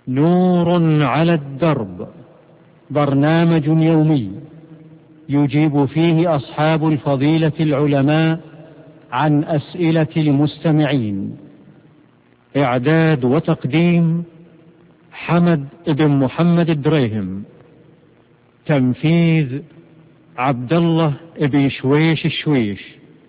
نور على الدرب، برنامج يومي يجيب فيه أصحاب الفضيلة العلماء عن أسئلة المستمعين. إعداد وتقديم حمد بن محمد الدريهم. تنفيذ عبد الله بن شويش الشويش.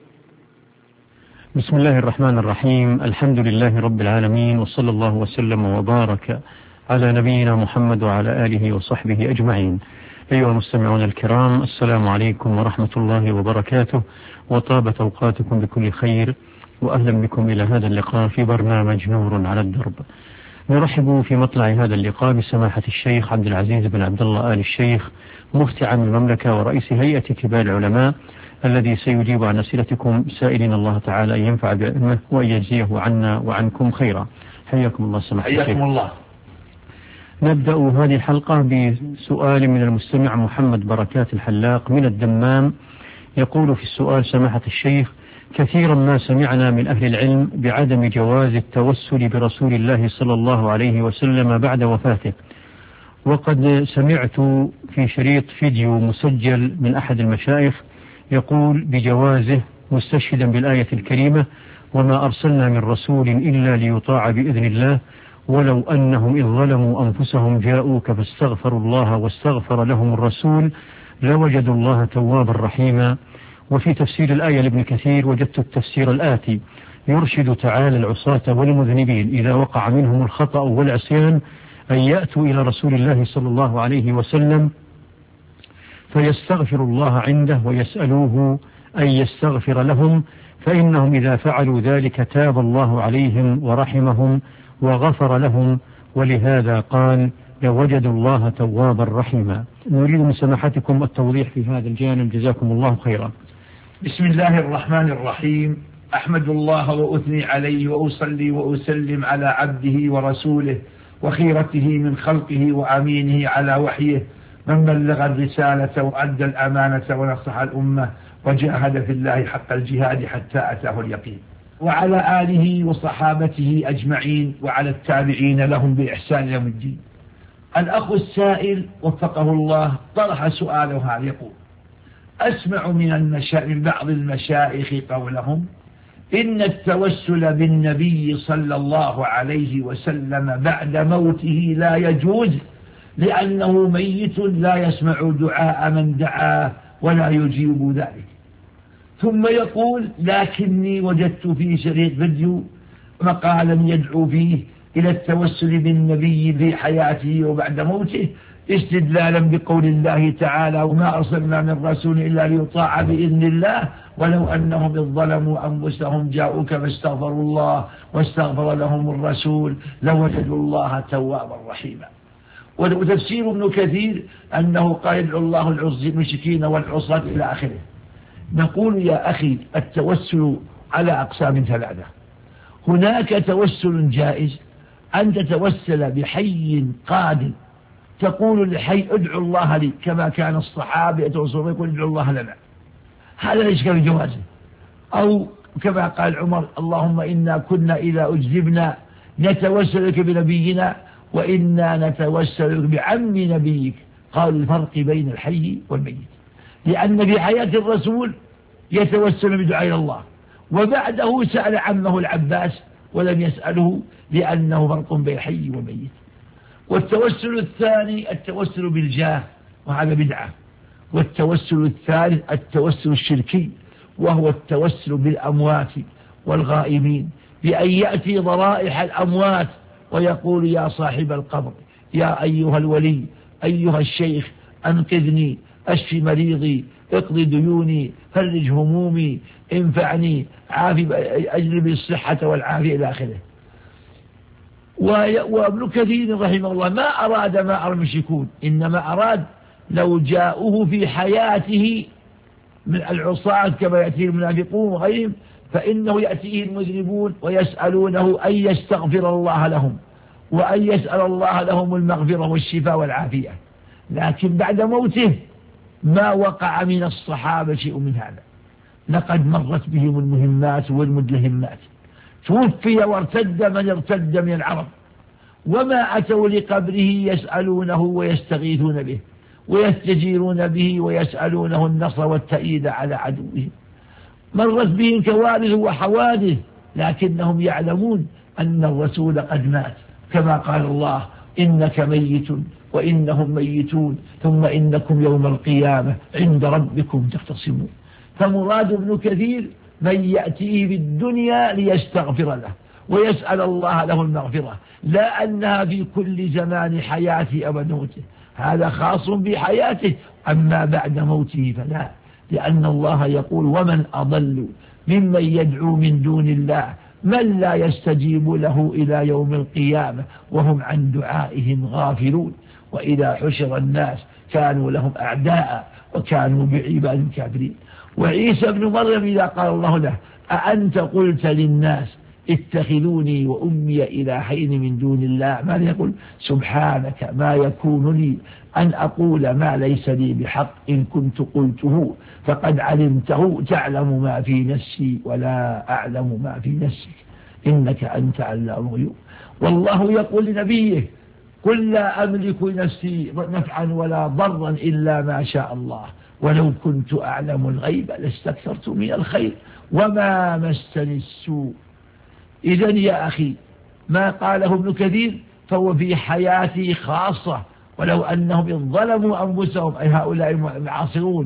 بسم الله الرحمن الرحيم. الحمد لله رب العالمين، وصلى الله وسلم وبارك على نبينا محمد وعلى آله وصحبه أجمعين. أيها المستمعون الكرام، السلام عليكم ورحمة الله وبركاته، وطابت أوقاتكم بكل خير، وأهلا بكم إلى هذا اللقاء في برنامج نور على الدرب. نرحب في مطلع هذا اللقاء بسماحة الشيخ عبد العزيز بن عبد الله آل الشيخ، مفتي عام المملكة ورئيس هيئة كبار العلماء، الذي سيجيب عن أسئلتكم، سائلين الله تعالى أن ينفع بعلمه وأن يجزيه عنا وعنكم خيرا. حياكم الله سماحة الشيخ. حياكم الله. نبدأ هذه الحلقة بسؤال من المستمع محمد بركات الحلاق من الدمام. يقول في السؤال: سماحة الشيخ، كثيرا ما سمعنا من أهل العلم بعدم جواز التوسل برسول الله صلى الله عليه وسلم بعد وفاته، وقد سمعت في شريط فيديو مسجل من أحد المشايخ يقول بجوازه، مستشهدا بالآية الكريمة: وما أرسلنا من رسول إلا ليطاع بإذن الله ولو أنهم إذ ظلموا أنفسهم جاءوك فاستغفروا الله واستغفر لهم الرسول لوجدوا الله توابا رحيما. وفي تفسير الآية لابن كثير وجدت التفسير الآتي: يرشد تعالى العصاة والمذنبين إذا وقع منهم الخطأ والعصيان أن يأتوا إلى رسول الله صلى الله عليه وسلم فيستغفر الله عنده ويسألوه أن يستغفر لهم، فإنهم إذا فعلوا ذلك تاب الله عليهم ورحمهم وغفر لهم، ولهذا قال لوجدوا الله توابا رحيما. نريد من سماحتكم التوضيح في هذا الجانب، جزاكم الله خيرا. بسم الله الرحمن الرحيم. أحمد الله وأثني عليه وأصلي وأسلم على عبده ورسوله وخيرته من خلقه وأمينه على وحيه، من بلغ الرسالة وأدى الأمانة ونصح الأمة وجاهد في الله حق الجهاد حتى أتاه اليقين، وعلى آله وصحابته أجمعين، وعلى التابعين لهم بإحسان يوم الدين. الأخ السائل وفقه الله طرح سؤاله هذا، يقول: أسمع من بعض المشايخ قولهم إن التوسل بالنبي صلى الله عليه وسلم بعد موته لا يجوز، لأنه ميت لا يسمع دعاء من دعاه ولا يجيب ذلك. ثم يقول: لكني وجدت في شريط فيديو مقالا يدعو فيه إلى التوسل بالنبي في حياته وبعد موته، استدلالا بقول الله تعالى: وما أرسلنا من رسول إلا ليطاع بإذن الله ولو أنهم إذ ظلموا أنفسهم جاءوك فاستغفروا الله واستغفر لهم الرسول لوجدوا الله توابا رحيما. وتفسير ابن كثير أنه قال: يدعو الله المشركين والعصاة إلى آخره. نقول يا أخي: التوسل على أقسام ثلاثة. هناك توسل جائز، أن تتوسل بحي قادم، تقول للحي: ادعو الله لي، كما كان الصحابة يتوسلون يقول: ادعو الله لنا، هذا ليس بجوازه. أو كما قال عمر: اللهم إنا كنا إذا أجذبنا نتوسل لك بنبينا وإنا نتوسل بعم نبيك. قال: الفرق بين الحي والميت، لأن في حياة الرسول يتوسل بدعاء الله، وبعده سأل عمه العباس ولم يسأله، لأنه فرق بين الحي والميت. والتوسل الثاني التوسل بالجاه، وهذا بدعة. والتوسل الثالث التوسل الشركي، وهو التوسل بالأموات والغائبين، بأن يأتي ضرائح الأموات ويقول: يا صاحب القبر، يا أيها الولي، أيها الشيخ، أنقذني، أشفي مريضي، اقضي ديوني، فرج همومي، انفعني، أجلب الصحة والعافية إلى آخره. وابن كثير رحمه الله ما أراد ما أرى المشركون، إنما أراد لو جاءوه في حياته من العصاة كما يأتيه المنافقون وغيرهم، فإنه يأتيه المذنبون ويسألونه أن يستغفر الله لهم وأن يسأل الله لهم المغفرة والشفاء والعافية. لكن بعد موته ما وقع من الصحابة شيء من هذا، لقد مرت بهم المهمات والمدلهمات، توفي وارتد من ارتد من العرب، وما أتوا لقبره يسألونه ويستغيثون به ويستجيرون به ويسألونه النصر والتأييد على عدوهم. مرت بهم كوارث وحوادث، لكنهم يعلمون أن الرسول قد مات، كما قال الله: إنك ميت وإنهم ميتون ثم إنكم يوم القيامة عند ربكم تختصمون. فمراد ابن كثير من يأتيه بالدنيا ليستغفر له ويسأل الله له المغفرة، لا أنها في كل زمان حياته أو موته، هذا خاص بحياته، أما بعد موته فلا، لأن الله يقول: ومن أضل ممن يدعو من دون الله من لا يستجيب له إلى يوم القيامة وهم عن دعائهم غافلون. وإذا حشر الناس كانوا لهم أعداء وكانوا بعباد كافرين. وعيسى بن مريم إذا قال الله له: أأنت قلت للناس اتخذوني وأمي إلهين من دون الله، ماذا يقول؟ سبحانك ما يكون لي أن أقول ما ليس لي بحق، إن كنت قلته فقد علمته، تعلم ما في نفسي ولا أعلم ما في نفسك إنك أنت علام الغيوب. والله يقول لنبيه: قل لا أملك لنفسي نفعا ولا ضرا إلا ما شاء الله، ولو كنت أعلم الغيب لاستكثرت من الخير وما مسني السوء. إذن يا أخي ما قاله ابن كثير فهو في حياتي خاصة، ولو أنهم إن ظلموا أنفسهم أي هؤلاء المعاصرون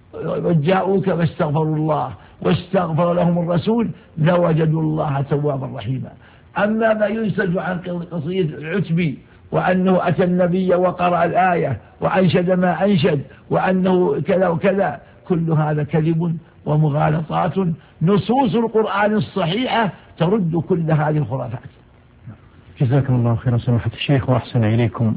وجاءوك فاستغفروا الله واستغفر لهم الرسول لوجدوا الله توابا رحيما. أما ما ينسج عن قصيدة العتبي وأنه أتى النبي وقرأ الآية وأنشد ما أنشد وأنه كذا وكذا، كل هذا كذب ومغالطات، نصوص القرآن الصحيحة ترد كل هذه الخرافات. جزاكم الله خيرا سماحة الشيخ وأحسن إليكم.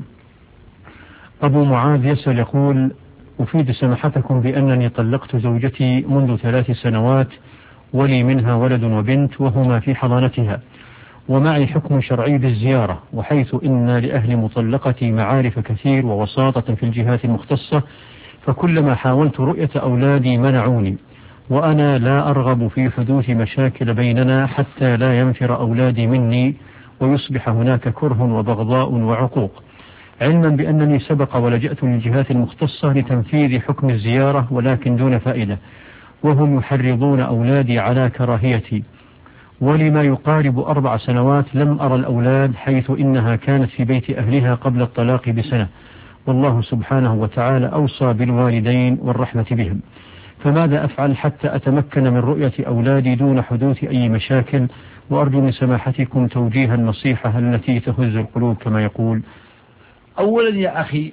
أبو معاذ يسأل يقول: أفيد سماحتكم بأنني طلقت زوجتي منذ 3 سنوات ولي منها ولد وبنت وهما في حضانتها، ومعي حكم شرعي بالزيارة، وحيث إن لأهل مطلقتي معارف كثير ووساطة في الجهات المختصة، فكلما حاولت رؤية أولادي منعوني، وأنا لا أرغب في حدوث مشاكل بيننا حتى لا ينفر أولادي مني ويصبح هناك كره وبغضاء وعقوق، علما بأنني سبق ولجأت للجهات المختصة لتنفيذ حكم الزيارة ولكن دون فائدة، وهم يحرضون أولادي على كراهيتي. ولما يقارب 4 سنوات لم أرى الأولاد، حيث إنها كانت في بيت أهلها قبل الطلاق ب1 والله سبحانه وتعالى أوصى بالوالدين والرحمة بهم، فماذا أفعل حتى أتمكن من رؤية أولادي دون حدوث أي مشاكل؟ وأرجو من سماحتكم توجيه النصيحة التي تهز القلوب كما يقول. أولا يا أخي،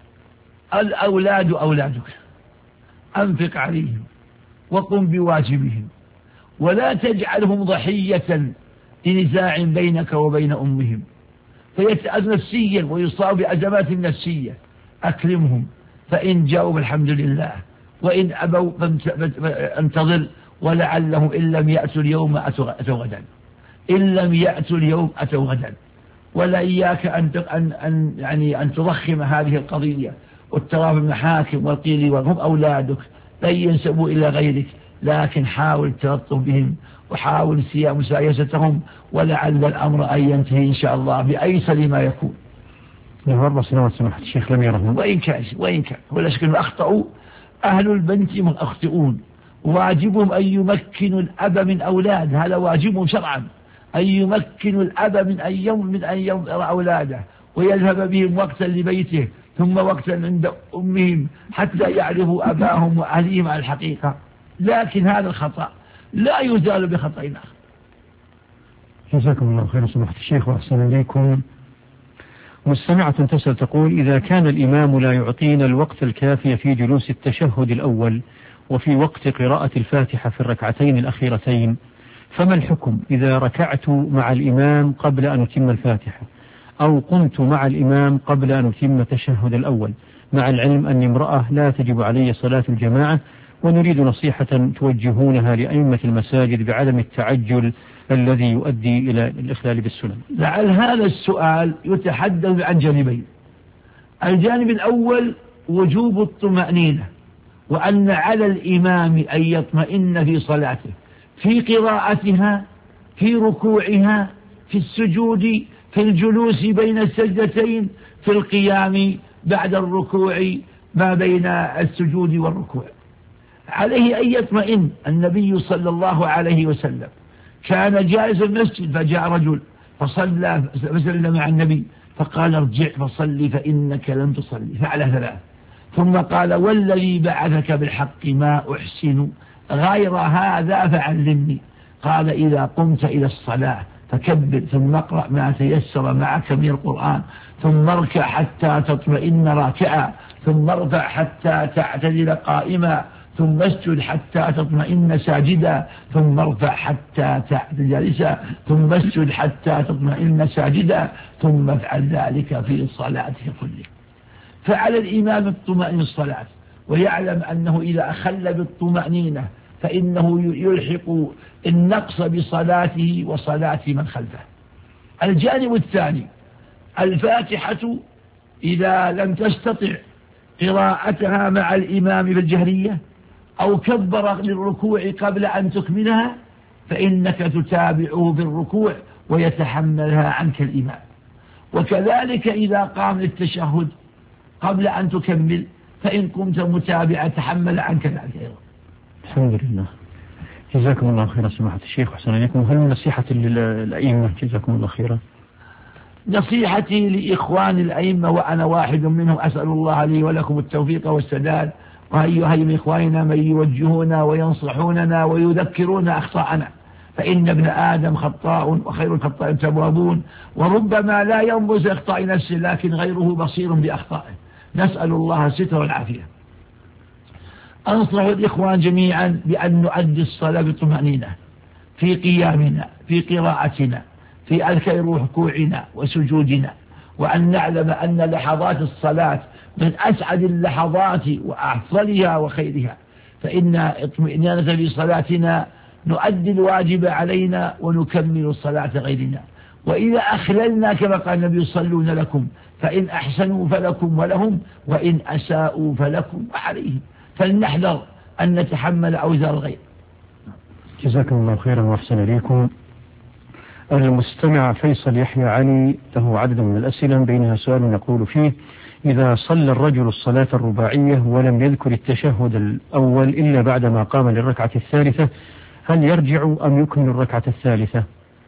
الأولاد أولادك، أنفق عليهم وقم بواجبهم، ولا تجعلهم ضحية لنزاع بينك وبين أمهم فيتأذى نفسيا ويصاب بأزمات نفسية. أكرمهم، فإن جاءوا بالحمد لله، وإن أبوا فانتظر، ولعلهم إن لم يأتوا اليوم أتوا غدا، إن لم يأتوا اليوم أتوا غدا. ولا إياك أن تضخم هذه القضية والتراب المحاكم والقيل وهم أولادك لن ينسبوا إلى غيرك، لكن حاول تلطف بهم وحاول مسايستهم، ولعل الأمر أن ينتهي إن شاء الله بأيسر ما يكون. 4 سنوات سماحة الشيخ لم يرهم. وإن كان ولا شك أخطأوا أهل البنت من أخطئون، واجبهم أن يمكنوا الأب من أولاد، هذا واجبهم شرعا، أن يمكنوا الأب من أن ينظر أولاده ويذهب بهم وقتا لبيته ثم وقتا عند أمهم حتى يعرفوا أباهم وأهليهم على الحقيقة. لكن هذا الخطأ لا يزال بخطأ آخر. جزاكم الله خيرا سماحة الشيخ وأحسن إليكم. مستمعة تسأل تقول: إذا كان الإمام لا يعطينا الوقت الكافي في جلوس التشهد الأول وفي وقت قراءة الفاتحة في الركعتين الأخيرتين، فما الحكم إذا ركعت مع الإمام قبل أن أتم الفاتحة، أو قمت مع الإمام قبل أن أتم التشهد الأول، مع العلم أني امرأة لا تجب علي صلاة الجماعة، ونريد نصيحة توجهونها لأئمة المساجد بعدم التعجل الذي يؤدي إلى الإخلال بالسنن؟ لعل هذا السؤال يتحدث عن جانبين. الجانب الأول وجوب الطمأنينة، وأن على الإمام أن يطمئن في صلاته، في قراءتها، في ركوعها، في السجود، في الجلوس بين السجدتين، في القيام بعد الركوع ما بين السجود والركوع. عليه أن يطمئن. النبي صلى الله عليه وسلم كان جالس المسجد فجاء رجل فسلم مع النبي فقال ارجع فصلي فإنك لم تصلي، فعل 3. ثم قال والذي بعثك بالحق ما أحسن غير هذا فعلمني. قال إذا قمت إلى الصلاة فكبر ثم اقرأ ما تيسر معك من القرآن، ثم اركع حتى تطمئن راكعا، ثم ارفع حتى تعتدل قائما، ثم اسجد حتى تطمئن ساجدا، ثم ارفع حتى تعتدل جالسا، ثم اسجد حتى تطمئن ساجدا، ثم افعل ذلك في صلاتك كلها. فعلى الإمام الطمأنينة الصلاة، ويعلم أنه إذا أخل بالطمأنينة فإنه يلحق النقص بصلاته وصلاة من خلفه. الجانب الثاني الفاتحة إذا لم تستطع قراءتها مع الإمام في الجهرية أو كبر للركوع قبل أن تكملها فإنك تتابعه بالركوع ويتحملها عنك الإمام. وكذلك إذا قام للتشهد قبل أن تكمل فإن قمت متابعة تحمل عنك ذلك أيضا. الحمد لله. جزاكم الله خيرا سماحة الشيخ وحسن إليكم. هل من نصيحة للأئمة جزاكم الله خيرا؟ نصيحتي لإخوان الأئمة وأنا واحد منهم، أسأل الله لي ولكم التوفيق والسداد، وأيها من إخواننا من يوجهونا وينصحوننا ويذكرون أخطاءنا، فإن ابن آدم خطاء وخير الخطاء التوابون، وربما لا ينبذ أخطاء نفسه لكن غيره بصير بأخطائه، نسأل الله الستر والعافية. أنصح الإخوان جميعا بأن نؤدي الصلاة بطمأنينة في قيامنا، في قراءتنا، في ركوعنا وسجودنا، وأن نعلم أن لحظات الصلاة من أسعد اللحظات وأفضلها وخيرها، فإن اطمئنانة في صلاتنا نؤدي الواجب علينا ونكمل صلاة غيرنا. وإذا أخللنا كما قال النبي يصلون لكم فإن أحسنوا فلكم ولهم وإن أساءوا فلكم وعليهم، فلنحذر أن نتحمل أوزار الغير. جزاكم الله خيرا وأحسن إليكم. المستمع فيصل يحيى علي له عدد من الأسئلة، بينها سؤال يقول فيه: إذا صلى الرجل الصلاة الرباعية ولم يذكر التشهد الأول إلا بعدما قام للركعة الثالثة، هل يرجع أم يكمل الركعة الثالثة؟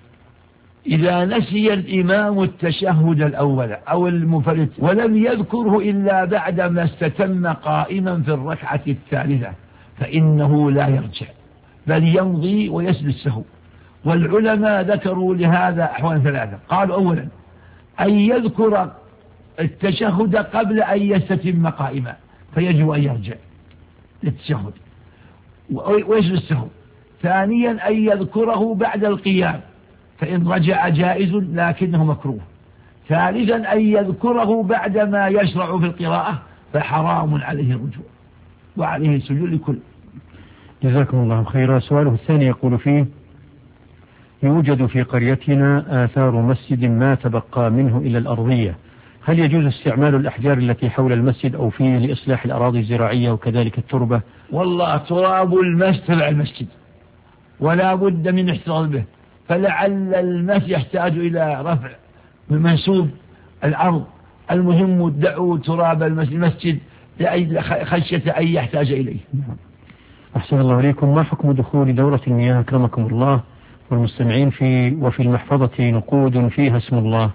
إذا نسي الإمام التشهد الأول أو المنفرد ولم يذكره إلا بعدما استتم قائما في الركعة الثالثة فإنه لا يرجع بل يمضي ويسجد السهو. والعلماء ذكروا لهذا أحوال 3. قالوا أولا أن يذكر التشهد قبل أن يستتم قائما فيجب أن يرجع للتشهد ويسجد السهو. ثانيا أن يذكره بعد القيام فإن رجع جائز لكنه مكروه. ثالثا أن يذكره بعدما يشرع في القراءة فحرام عليه الرجوع وعليه السجود لكل. جزاكم الله خيرا. سؤاله الثاني يقول فيه: يوجد في قريتنا آثار مسجد ما تبقى منه إلى الأرضية، هل يجوز استعمال الأحجار التي حول المسجد أو فيه لإصلاح الأراضي الزراعية وكذلك التربة؟ والله تراب المسجد تبع المسجد ولا بد من احتفاظ به، فلعل المسجد يحتاج إلى رفع من منسوب الأرض. المهم دعوا تراب المسجد خشية أن يحتاج إليه. أحسن الله إليكم. ما حكم دخول دورة المياه أكرمكم الله والمستمعين وفي المحفظة نقود فيها اسم الله؟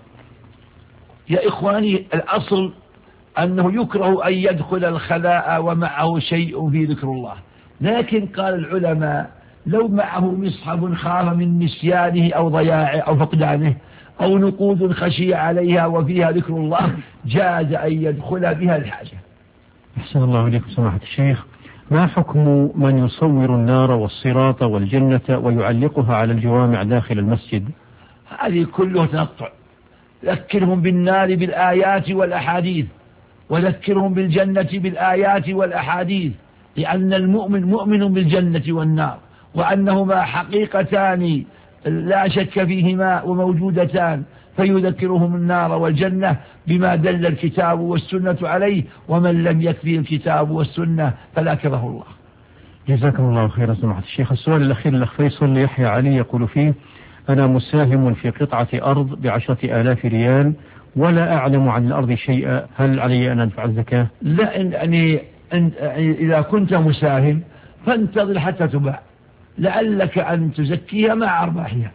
يا إخواني الأصل أنه يكره أن يدخل الخلاء ومعه شيء في ذكر الله، لكن قال العلماء لو معه مصحف خاف من نسيانه أو ضياعه أو فقدانه أو نقود خشي عليها وفيها ذكر الله جاز أن يدخل بها الحاجة. أحسن الله إليكم سماحة الشيخ. ما حكم من يصور النار والصراط والجنة ويعلقها على الجوامع داخل المسجد؟ هذه كله تنطع. ذكرهم بالنار بالآيات والأحاديث وذكرهم بالجنة بالآيات والأحاديث، لأن المؤمن مؤمن بالجنة والنار وأنهما حقيقتان لا شك فيهما وموجودتان، فيذكرهم النار والجنة بما دل الكتاب والسنة عليه، ومن لم يكفي الكتاب والسنة فلا كره الله. جزاكم الله خيرا سماحة الشيخ. السؤال الأخير الأخ فيصل يحيى علي يقول فيه: أنا مساهم في قطعة أرض ب10,000 ريال ولا أعلم عن الأرض شيئا، هل علي أن أدفع الزكاة؟ لا، يعني إذا كنت مساهم فانتظر حتى تباع، لعلك أن تزكيها مع أرباحها.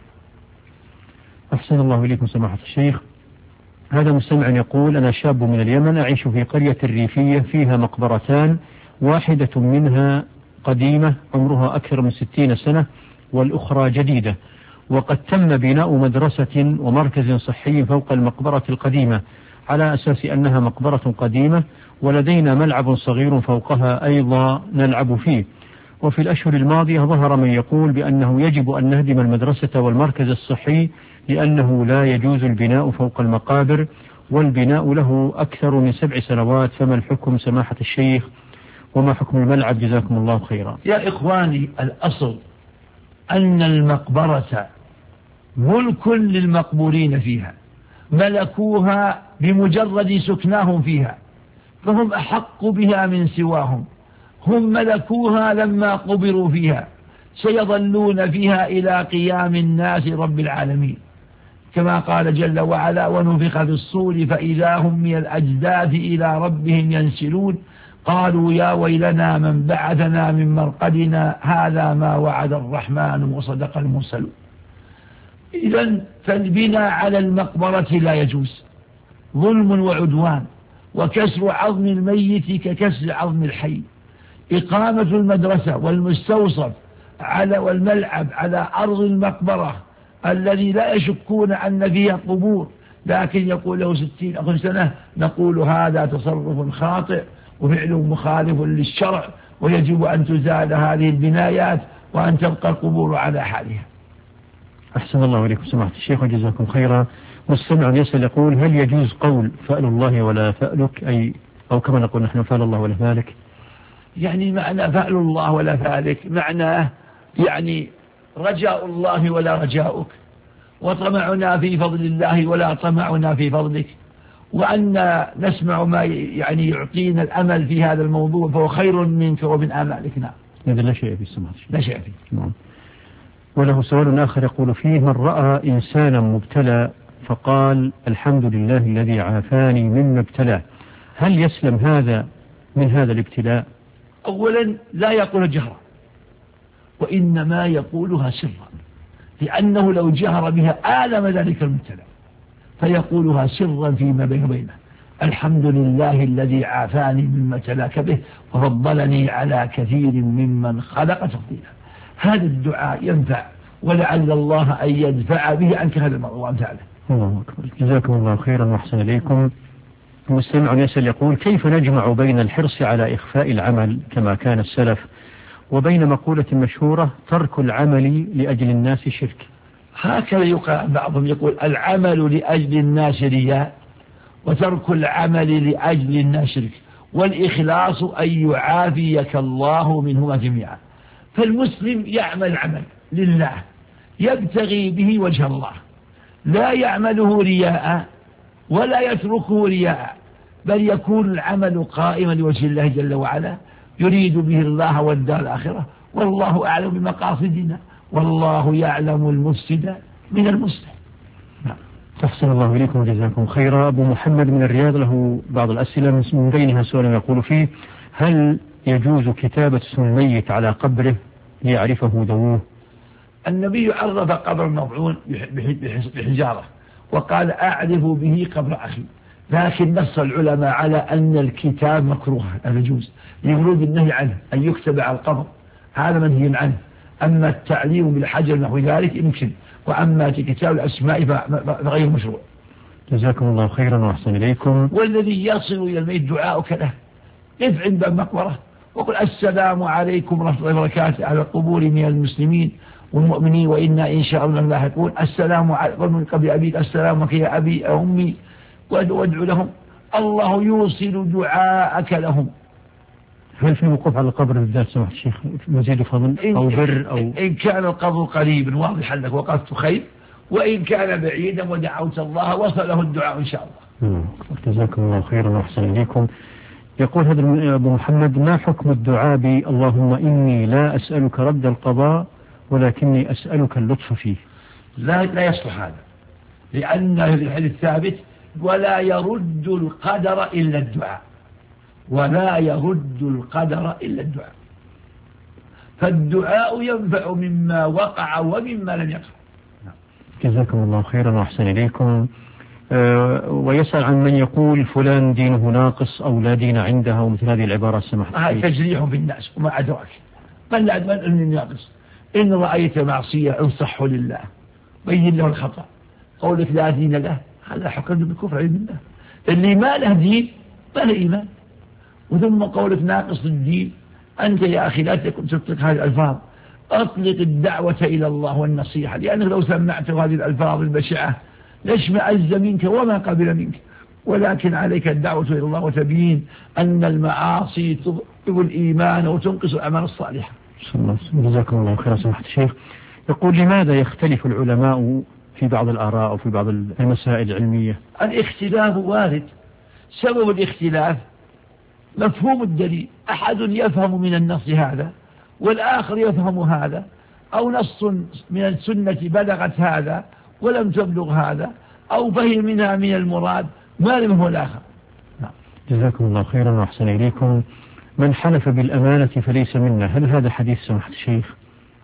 أحسن الله إليكم سماحة الشيخ. هذا مستمع يقول: أنا شاب من اليمن أعيش في قرية ريفية فيها مقبرتان، واحدة منها قديمة عمرها أكثر من 60 سنة والأخرى جديدة، وقد تم بناء مدرسة ومركز صحي فوق المقبرة القديمة على أساس أنها مقبرة قديمة، ولدينا ملعب صغير فوقها أيضا نلعب فيه. وفي الأشهر الماضية ظهر من يقول بأنه يجب أن نهدم المدرسة والمركز الصحي لأنه لا يجوز البناء فوق المقابر، والبناء له أكثر من 7 سنوات، فما الحكم سماحة الشيخ وما حكم الملعب؟ جزاكم الله خيرا. يا إخواني، الأصل أن المقبرة ملك للمقبورين فيها، ملكوها بمجرد سكناهم فيها، فهم أحق بها من سواهم، هم ملكوها لما قبروا فيها، سيظلون فيها إلى قيام الناس رب العالمين، كما قال جل وعلا: ونفخ في الصور فإذا هم من الأجداث إلى ربهم ينسلون قالوا يا ويلنا من بعثنا من مرقدنا هذا ما وعد الرحمن وصدق المرسلون. إذن فالبناء على المقبرة لا يجوز، ظلم وعدوان، وكسر عظم الميت ككسر عظم الحي. إقامة المدرسة والمستوصف والملعب على أرض المقبرة الذي لا يشكون أن فيها قبور، لكن يقول له 60 سنة، نقول هذا تصرف خاطئ وفعل مخالف للشرع، ويجب أن تزال هذه البنايات وأن تبقى القبور على حالها. أحسن الله إليكم سماحة الشيخ وجزاكم خيرا. مستمع يسأل يقول: هل يجوز قول فأل الله ولا فألك، أو كما نقول نحن فأل الله ولا فألك؟ يعني معنى فأل الله ولا فألك معناه يعني رجاء الله ولا رجاؤك، وطمعنا في فضل الله ولا طمعنا في فضلك، وأن نسمع ما يعني يعطينا الأمل في هذا الموضوع فهو خير منك ومن آمالك. نعم، هذا لا شيء في السماء، لا شيء فيه. نعم. وله سؤال آخر يقول فيه: من رأى إنسانا مبتلى فقال الحمد لله الذي عافاني مما ابتلاه، هل يسلم هذا من هذا الابتلاء؟ أولا لا يقول جهرا، وإنما يقولها سرا، لأنه لو جهر بها آلم ذلك المبتلى، فيقولها سرا فيما بينه: الحمد لله الذي عافاني مما ابتلاك به وفضلني على كثير ممن خلق تفضيلا. هذا الدعاء ينفع، ولعل الله أن يدفع به عنك هذا الموضوع وأمثاله. الله أكبر. جزاكم الله خيرا وأحسن إليكم. مستمع يسأل يقول: كيف نجمع بين الحرص على إخفاء العمل كما كان السلف وبين مقولة مشهورة ترك العمل لأجل الناس شرك؟ هكذا يقال، بعضهم يقول العمل لأجل الناس رياء، وترك العمل لأجل الناس شرك، والإخلاص أن يعافيك الله منهما جميعا. فالمسلم يعمل عمل لله يبتغي به وجه الله، لا يعمله رياء ولا يتركه رياء، بل يكون العمل قائما لوجه الله جل وعلا يريد به الله والدار الآخرة، والله أعلم بمقاصدنا، والله يعلم المفسد من المصلح. أحسن الله إليكم وجزاكم خيرا. أبو محمد من الرياض له بعض الأسئلة، من بينها سؤال يقول فيه: هل يجوز كتابة اسم الميت على قبره ليعرفه ذووه؟ النبي عرف قبر المضعون بحجارة وقال أعرف به قبر أخي، لكن نص العلماء على أن الكتاب مكروه لا يجوز لورود النهي عنه أن يكتب على القبر، هذا منهي عنه. أما التعليم بالحجر نحو ذلك يمكن، وأما في كتاب الأسماء فغير مشروع. جزاكم الله خيرا وأحسن إليكم. والذي يصل إلى الميت دعاؤك له، قف عند المقبرة وقل السلام عليكم ورحمة الله وبركاته على القبور من المسلمين والمؤمنين وإنا إن شاء الله لاحقون، السلام عليكم من قبل أبيك، السلام عليك يا أبي أمي، وادعو لهم، الله يوصل دعاءك لهم. هل في وقوف على القبر بالذات سمحت الشيخ مزيد فضل أو بر أو إن كان القبر قريبا واضحا لك وقفت خير، وإن كان بعيدا ودعوت الله وصله الدعاء إن شاء الله. جزاكم الله خيرا وأحسن إليكم. يقول هذا أبو محمد: ما حكم الدعاء اللهم إني لا أسألك رد القضاء ولكني أسألك اللطف فيه؟ لا يصلح هذا، لأن الحديث الثابت ولا يرد القدر إلا الدعاء، ولا يرد القدر إلا الدعاء، فالدعاء ينفع مما وقع ومما لم يقع. جزاكم الله خيرا وأحسن إليكم. ويسأل عن من يقول فلان دينه ناقص أو لا دين عنده ومثل هذه العبارات سمحت. هذا تجريح في الناس وما أدراك من ناقص. إن رأيت معصية انصحه لله، بين له الخطأ. قولك لا دين له هذا حكم بالكفر عند الله. اللي ما له دين ما له إيمان. وثم قولك ناقص الدين، أنت يا أخي لا تكن تطلق هذه الألفاظ، أطلق الدعوة إلى الله والنصيحة، لأنك لو سمعت هذه الألفاظ البشعة لاشمأز منك وما قبل منك. ولكن عليك الدعوة إلى الله وتبيين أن المعاصي تضعف الإيمان وتنقص الأعمال الصالحة. جزاكم الله خيرا سماحة الشيخ. يقول لماذا يختلف العلماء في بعض الآراء وفي بعض المسائل العلمية؟ الاختلاف وارد، سبب الاختلاف مفهوم الدليل، أحد يفهم من النص هذا والآخر يفهم هذا، أو نص من السنة بلغت هذا ولم تبلغ هذا، أو فهم منها من المراد ما لم هو الآخر. جزاكم الله خيرا وأحسن إليكم. من حلف بالأمانة فليس منا، هل هذا حديث سماحة الشيخ؟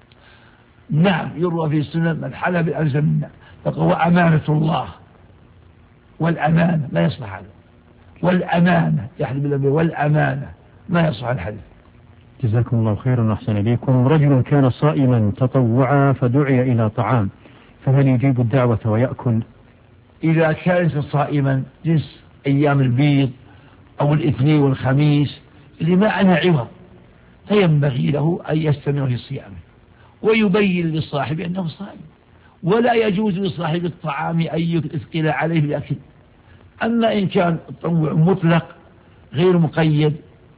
نعم، يروى في السنن من حلف بالأمانة منا، فهو أمانة الله، والأمانة لا يصلح هذا، والأمانة يحلف بالأمانة والأمانة ما يصلح الحديث. جزاكم الله خيرا وأحسن إليكم. رجل كان صائما تطوعا فدعي إلى طعام، فهل يجيب الدعوة ويأكل؟ إذا كان صائما جنس أيام البيض أو الاثنين والخميس اللي ما عنها عوض، فينبغي له أن يستمر في صيامه ويبين للصاحب أنه صائم، ولا يجوز لصاحب الطعام أن يثقل عليه الأكل. أما إن كان التطوع مطلق غير مقيد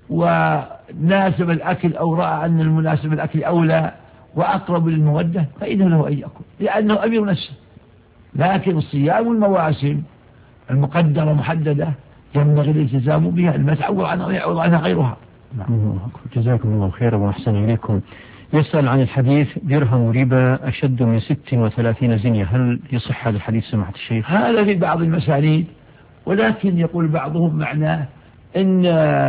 وناسب الأكل أو رأى أن المناسب الأكل أولى وأقرب للمودة فإنه له أن يأكل لأنه أمير نفسه. لكن صيام المواسم المقدرة محددة ينبغي الالتزام بها، ما تعوض عنها ويعوض عنها غيرها. جزاكم الله خيرا وأحسن إليكم. يسأل عن الحديث درهم ربا أشد من 36 زنية، هل يصح هذا الحديث سماحة الشيخ؟ هذا في بعض المسانيد، ولكن يقول بعضهم معناه إن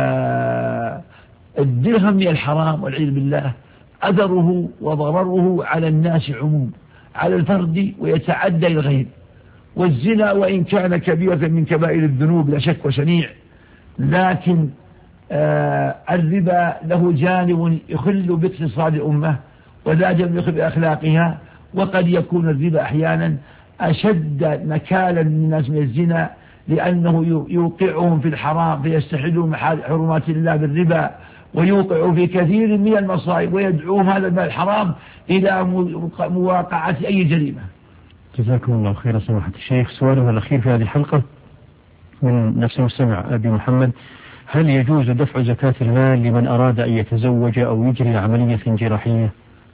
الدرهم من الحرام والعياذ بالله أثره وضرره على الناس عموم، على الفرد ويتعدى الغير. والزنا وإن كان كبيرة من كبائر الذنوب لا شك وشنيع، لكن الربا له جانب يخل باقتصاد الأمة ولا جانب يخل بأخلاقها، وقد يكون الربا أحيانا أشد نكالا للناس من الزنا، لأنه يوقعهم في الحرام فيستحلون حرمات الله بالربا، ويوقع في كثير من المصائب ويدعوهم هذا المال الحرام إلى مواقعة أي جريمة. جزاكم الله خيرا سماحة الشيخ. سؤاله الأخير في هذه الحلقة من نفس المستمع أبي محمد: هل يجوز دفع زكاة المال لمن أراد أن يتزوج أو يجري عملية جراحية؟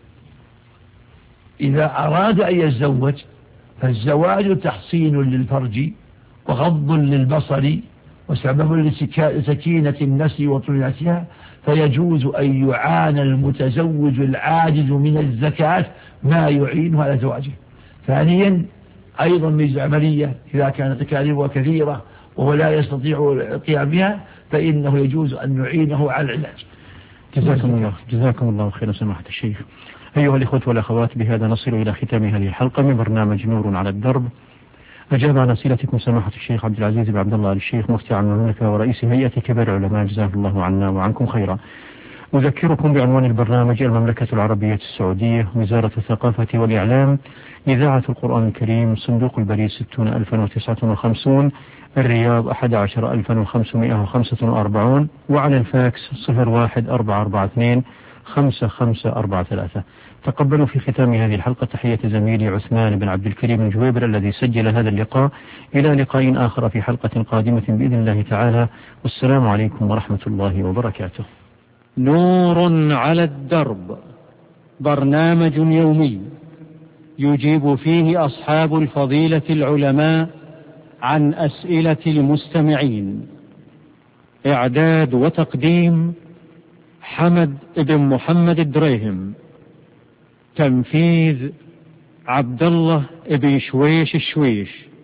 إذا أراد أن يتزوج فالزواج تحصين للفرج وغض للبصر وسبب لسكينة النفس وطمأنينتها، فيجوز أن يعان المتزوج العاجز من الزكاة ما يعينه على زواجه. ثانيا أيضا من العملية إذا كانت تكاليفها كثيرة وهو لا يستطيع القيام بها فإنه يجوز أن نعينه على العلاج. جزاكم الله خيرا سماحة الشيخ. أيها الإخوة والأخوات، بهذا نصل إلى ختام هذه الحلقة من برنامج نور على الدرب. أجاب عن أسئلتكم سماحة الشيخ عبد العزيز بن عبد الله الشيخ مفتي عن المملكة ورئيس هيئة كبار العلماء، جزاه الله عنا وعنكم خيرا. أذكركم بعنوان البرنامج: المملكة العربية السعودية، وزارة الثقافة والإعلام، إذاعة القرآن الكريم، صندوق البريد 60059، الرياض 11545، وعلى الفاكس 01442 5543. تقبلوا في ختام هذه الحلقة تحية زميلي عثمان بن عبد الكريم الجويبر الذي سجل هذا اللقاء. إلى لقاء آخر في حلقة قادمة بإذن الله تعالى، والسلام عليكم ورحمة الله وبركاته. نور على الدرب، برنامج يومي يجيب فيه أصحاب الفضيلة العلماء عن أسئلة المستمعين. إعداد وتقديم حمد بن محمد الدريهم. تنفيذ عبد الله بن شويش الشويش.